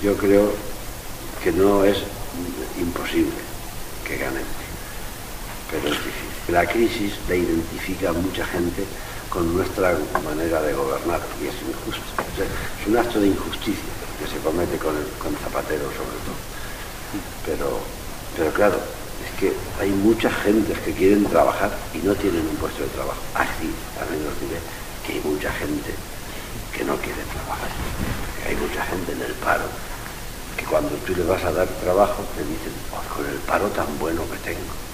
yo creo que no es imposible que ganemos, pero es difícil. La crisis la identifica a mucha gente con nuestra manera de gobernar y es injusto. O sea, es un acto de injusticia que se comete con Zapatero sobre todo. Pero claro, es que hay muchas gentes que quieren trabajar y no tienen un puesto de trabajo. Así, también os diré que hay mucha gente que no quiere trabajar. Que hay mucha gente en el paro que cuando tú le vas a dar trabajo te dicen, oh, con el paro tan bueno que tengo.